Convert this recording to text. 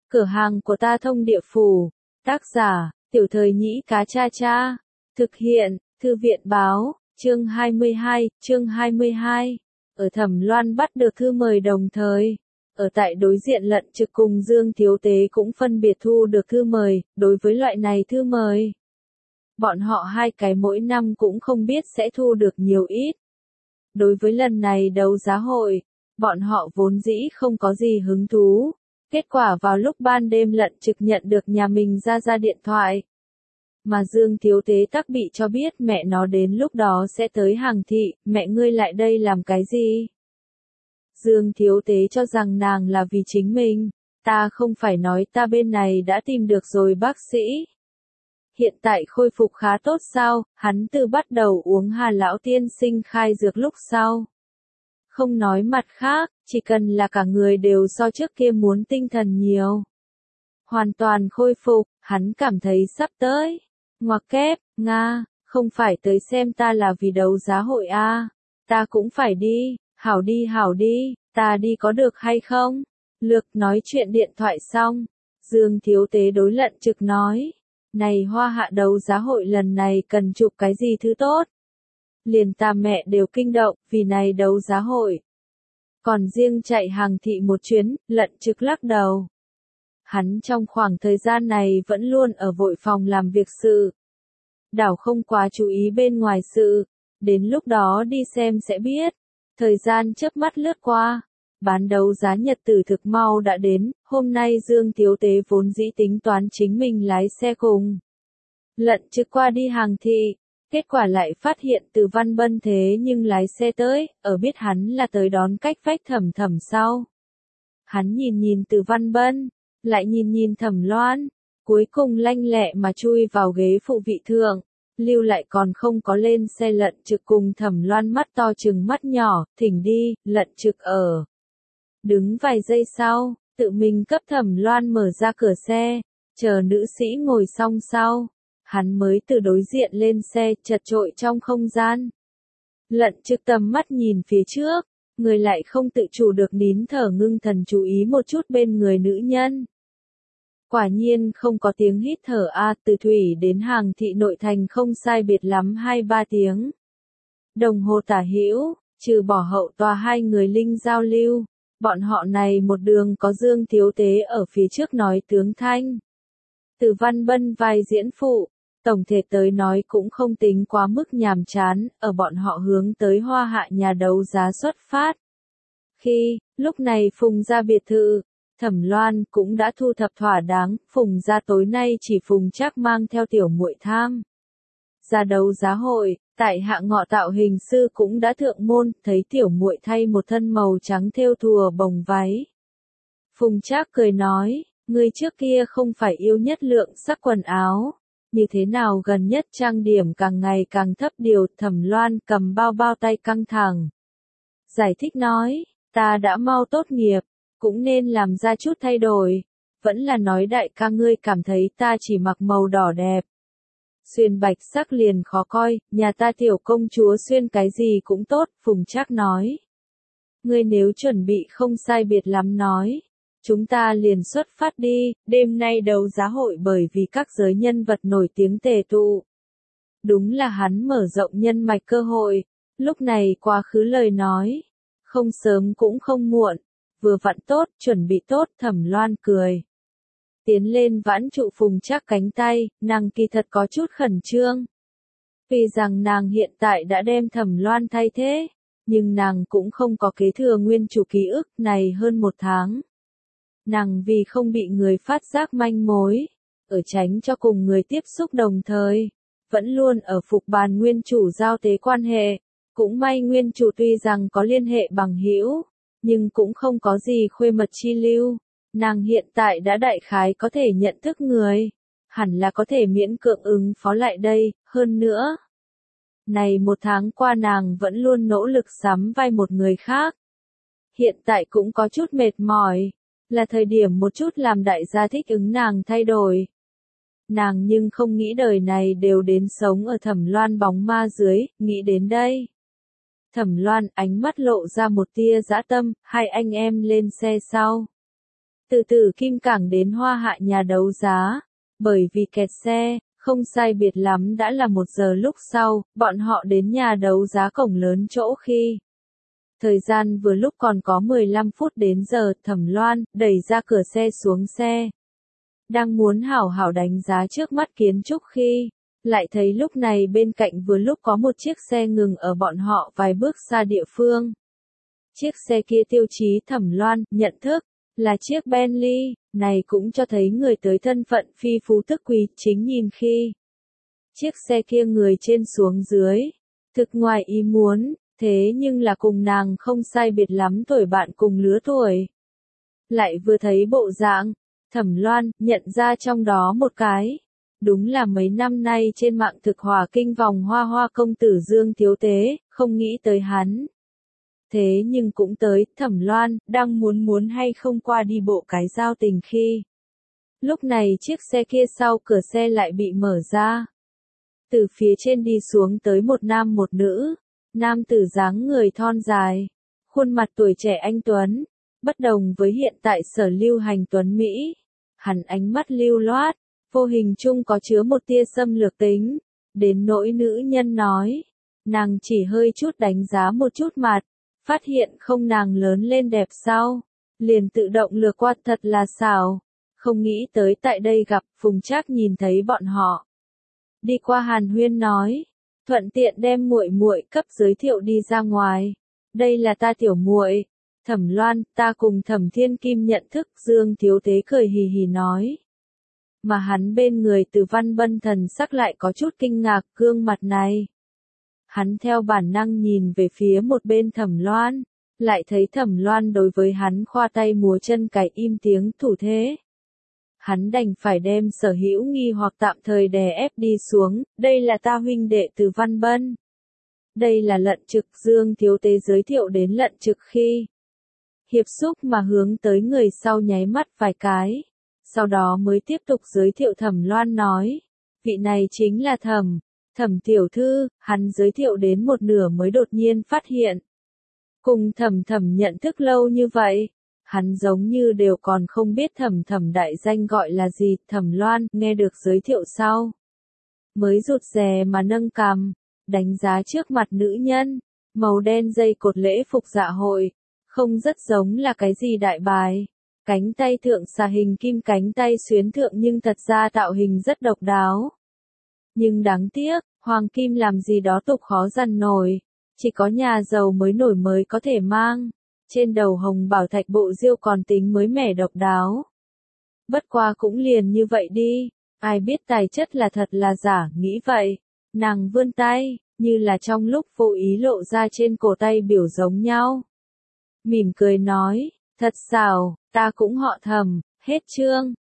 Cửa hàng của ta thông địa phủ. Tác giả, Tiểu Thời Nhĩ Cá Cha Cha. Thực hiện, Thư viện báo, chương 22. Ở Thẩm Loan bắt được thư mời đồng thời. Ở tại đối diện Lận Trực cùng Dương Thiếu Tế cũng phân biệt thu được thư mời, đối với loại này thư mời. Bọn họ hai cái mỗi năm cũng không biết sẽ thu được nhiều ít. Đối với lần này đấu giá hội, bọn họ vốn dĩ không có gì hứng thú. Kết quả vào lúc ban đêm Lận Trực nhận được nhà mình ra điện thoại. Mà Dương Thiếu Tế tắc bị cho biết mẹ nó đến lúc đó sẽ tới Hàng Thị, mẹ ngươi lại đây làm cái gì? Dương Thiếu Tế cho rằng nàng là vì chính mình, ta không phải nói ta bên này đã tìm được rồi bác sĩ. Hiện tại khôi phục khá tốt sao, hắn từ bắt đầu uống Hà Lão Tiên Sinh khai dược lúc sau. Không nói mặt khác, chỉ cần là cả người đều so trước kia muốn tinh thần nhiều. Hoàn toàn khôi phục, hắn cảm thấy sắp tới. Ngoặc kép, Nga, không phải tới xem ta là vì đấu giá hội a, ta cũng phải đi, hảo đi, ta đi có được hay không? Lược nói chuyện điện thoại xong, Dương Thiếu Tế đối Lận Trực nói, này Hoa Hạ đấu giá hội lần này cần chụp cái gì thứ tốt? Liền ta mẹ đều kinh động, vì này đấu giá hội. Còn riêng chạy Hàng Thị một chuyến, Lận Trực lắc đầu. Hắn trong khoảng thời gian này vẫn luôn ở vội phòng làm việc sự. Đảo không quá chú ý bên ngoài sự, đến lúc đó đi xem sẽ biết. Thời gian chớp mắt lướt qua, bán đấu giá nhật tử thực mau đã đến, hôm nay Dương Thiếu Tế vốn dĩ tính toán chính mình lái xe cùng. Lận Trực qua đi Hàng Thị, kết quả lại phát hiện Từ Văn Bân thế nhưng lái xe tới, ở biết hắn là tới đón cách vách Thẩm sau. Hắn nhìn Từ Văn Bân, lại nhìn Thẩm Loan, cuối cùng lanh lẹ mà chui vào ghế phụ vị thượng, lưu lại còn không có lên xe Lận Trực cùng Thẩm Loan mắt to trừng mắt nhỏ, thỉnh đi, Lận Trực ở. Đứng vài giây sau, tự mình cấp Thẩm Loan mở ra cửa xe, chờ nữ sĩ ngồi xong sau, hắn mới từ đối diện lên xe chật trội trong không gian. Lận Trực tầm mắt nhìn phía trước, người lại không tự chủ được nín thở ngưng thần chú ý một chút bên người nữ nhân. Quả nhiên không có tiếng hít thở từ Thủy đến Hàng Thị nội thành không sai biệt lắm 2-3 tiếng. Đồng hồ tả hữu, trừ bỏ hậu tòa hai người linh giao lưu, bọn họ này một đường có Dương Thiếu Tế ở phía trước nói tướng thanh. Từ Văn Bân vai diễn phụ, tổng thể tới nói cũng không tính quá mức nhàm chán, ở bọn họ hướng tới Hoa Hạ nhà đấu giá xuất phát. Lúc này Phùng ra biệt thự, Thẩm Loan cũng đã thu thập thỏa đáng, Phùng ra tối nay chỉ Phùng Trác mang theo tiểu muội tham. Ra đấu giá hội, tại Hạ Ngọ tạo hình sư cũng đã thượng môn, thấy tiểu muội thay một thân màu trắng thêu thùa bồng váy. Phùng Trác cười nói, người trước kia không phải yêu nhất lượng sắc quần áo, như thế nào gần nhất trang điểm càng ngày càng thấp điều. Thẩm Loan cầm bao tay căng thẳng. Giải thích nói, ta đã mau tốt nghiệp, cũng nên làm ra chút thay đổi, vẫn là nói đại ca ngươi cảm thấy ta chỉ mặc màu đỏ đẹp. Xuyên bạch sắc liền khó coi, nhà ta tiểu công chúa xuyên cái gì cũng tốt, Phùng Trác nói. Ngươi nếu chuẩn bị không sai biệt lắm nói, chúng ta liền xuất phát đi, đêm nay đấu giá hội bởi vì các giới nhân vật nổi tiếng tề tụ. Đúng là hắn mở rộng nhân mạch cơ hội, lúc này quá khứ lời nói, không sớm cũng không muộn. Vừa vặn tốt, chuẩn bị tốt, Thẩm Loan cười. Tiến lên vãn trụ Phùng Trác cánh tay, nàng kỳ thật có chút khẩn trương. Vì rằng nàng hiện tại đã đem Thẩm Loan thay thế, nhưng nàng cũng không có kế thừa nguyên chủ ký ức này hơn 1 tháng. Nàng vì không bị người phát giác manh mối, ở tránh cho cùng người tiếp xúc đồng thời, vẫn luôn ở phục bàn nguyên chủ giao tế quan hệ, cũng may nguyên chủ tuy rằng có liên hệ bằng hữu, nhưng cũng không có gì khuê mật chi lưu, nàng hiện tại đã đại khái có thể nhận thức người, hẳn là có thể miễn cưỡng ứng phó lại đây, hơn nữa. Này 1 tháng qua nàng vẫn luôn nỗ lực sắm vai một người khác. Hiện tại cũng có chút mệt mỏi, là thời điểm một chút làm đại gia thích ứng nàng thay đổi. Nàng nhưng không nghĩ đời này đều đến sống ở Thẩm Loan bóng ma dưới, nghĩ đến đây. Thẩm Loan ánh mắt lộ ra một tia dã tâm, hai anh em lên xe sau. từ Tử Kim Cảng đến Hoa Hạ nhà đấu giá, bởi vì kẹt xe, không sai biệt lắm đã là 1 giờ lúc sau, bọn họ đến nhà đấu giá cổng lớn chỗ khi. Thời gian vừa lúc còn có 15 phút đến giờ, Thẩm Loan đẩy ra cửa xe xuống xe. Đang muốn hảo hảo đánh giá trước mắt kiến trúc khi, lại thấy lúc này bên cạnh vừa lúc có một chiếc xe ngừng ở bọn họ vài bước xa địa phương. Chiếc xe kia tiêu chí Thẩm Loan nhận thức, là chiếc Bentley, này cũng cho thấy người tới thân phận phi phú tức quý, chính nhìn khi. Chiếc xe kia người trên xuống dưới, thực ngoài ý muốn, thế nhưng là cùng nàng không sai biệt lắm tuổi bạn cùng lứa tuổi. Lại vừa thấy bộ dạng, Thẩm Loan nhận ra trong đó một cái. Đúng là mấy năm nay trên mạng thực hòa kinh vòng hoa hoa công tử Dương Thiếu Tế, không nghĩ tới hắn. Thế nhưng cũng tới, Thẩm Loan, đang muốn hay không qua đi bộ cái giao tình khi. Lúc này chiếc xe kia sau cửa xe lại bị mở ra. Từ phía trên đi xuống tới một nam một nữ, nam tử dáng người thon dài, khuôn mặt tuổi trẻ anh tuấn, bất đồng với hiện tại sở lưu hành tuấn Mỹ. Hắn ánh mắt lưu loát, vô hình chung có chứa một tia xâm lược tính, đến nỗi nữ nhân nói. Nàng chỉ hơi chút đánh giá một chút mặt, phát hiện không nàng lớn lên đẹp sau, liền tự động lừa qua thật là xảo, không nghĩ tới tại đây gặp Phùng Trác nhìn thấy bọn họ. Đi qua hàn huyên nói, thuận tiện đem muội muội cấp giới thiệu đi ra ngoài, đây là ta tiểu muội, Thẩm Loan, ta cùng Thẩm Thiên Kim nhận thức. Dương Thiếu Tế cười hì hì nói. Mà hắn bên người Từ Văn Bân thần sắc lại có chút kinh ngạc gương mặt này. Hắn theo bản năng nhìn về phía một bên Thẩm Loan, lại thấy Thẩm Loan đối với hắn khoa tay múa chân cái im tiếng thủ thế. Hắn đành phải đem sở hữu nghi hoặc tạm thời đè ép đi xuống, đây là ta huynh đệ Từ Văn Bân. Đây là Lận Trực. Dương Thiếu Tế giới thiệu đến Lận Trực khi. Hiệp xúc mà hướng tới người sau nháy mắt vài cái. Sau đó mới tiếp tục giới thiệu. Thẩm Loan nói, vị này chính là Thẩm tiểu thư. Hắn giới thiệu đến một nửa mới đột nhiên phát hiện. Cùng Thẩm nhận thức lâu như vậy, hắn giống như đều còn không biết Thẩm đại danh gọi là gì. Thẩm Loan nghe được giới thiệu sau, mới rụt rè mà nâng cằm, đánh giá trước mặt nữ nhân, màu đen dây cột lễ phục dạ hội, không rất giống là cái gì đại bài. Cánh tay thượng xà hình kim cánh tay xuyến thượng nhưng thật ra tạo hình rất độc đáo. Nhưng đáng tiếc, hoàng kim làm gì đó tục khó dằn nổi, chỉ có nhà giàu mới nổi mới có thể mang. Trên đầu hồng bảo thạch bộ diêu còn tính mới mẻ độc đáo. Bất qua cũng liền như vậy đi, ai biết tài chất là thật là giả, nghĩ vậy. Nàng vươn tay, như là trong lúc vô ý lộ ra trên cổ tay biểu giống nhau. Mỉm cười nói, thật xảo, ta cũng họ Thẩm. Hết chương.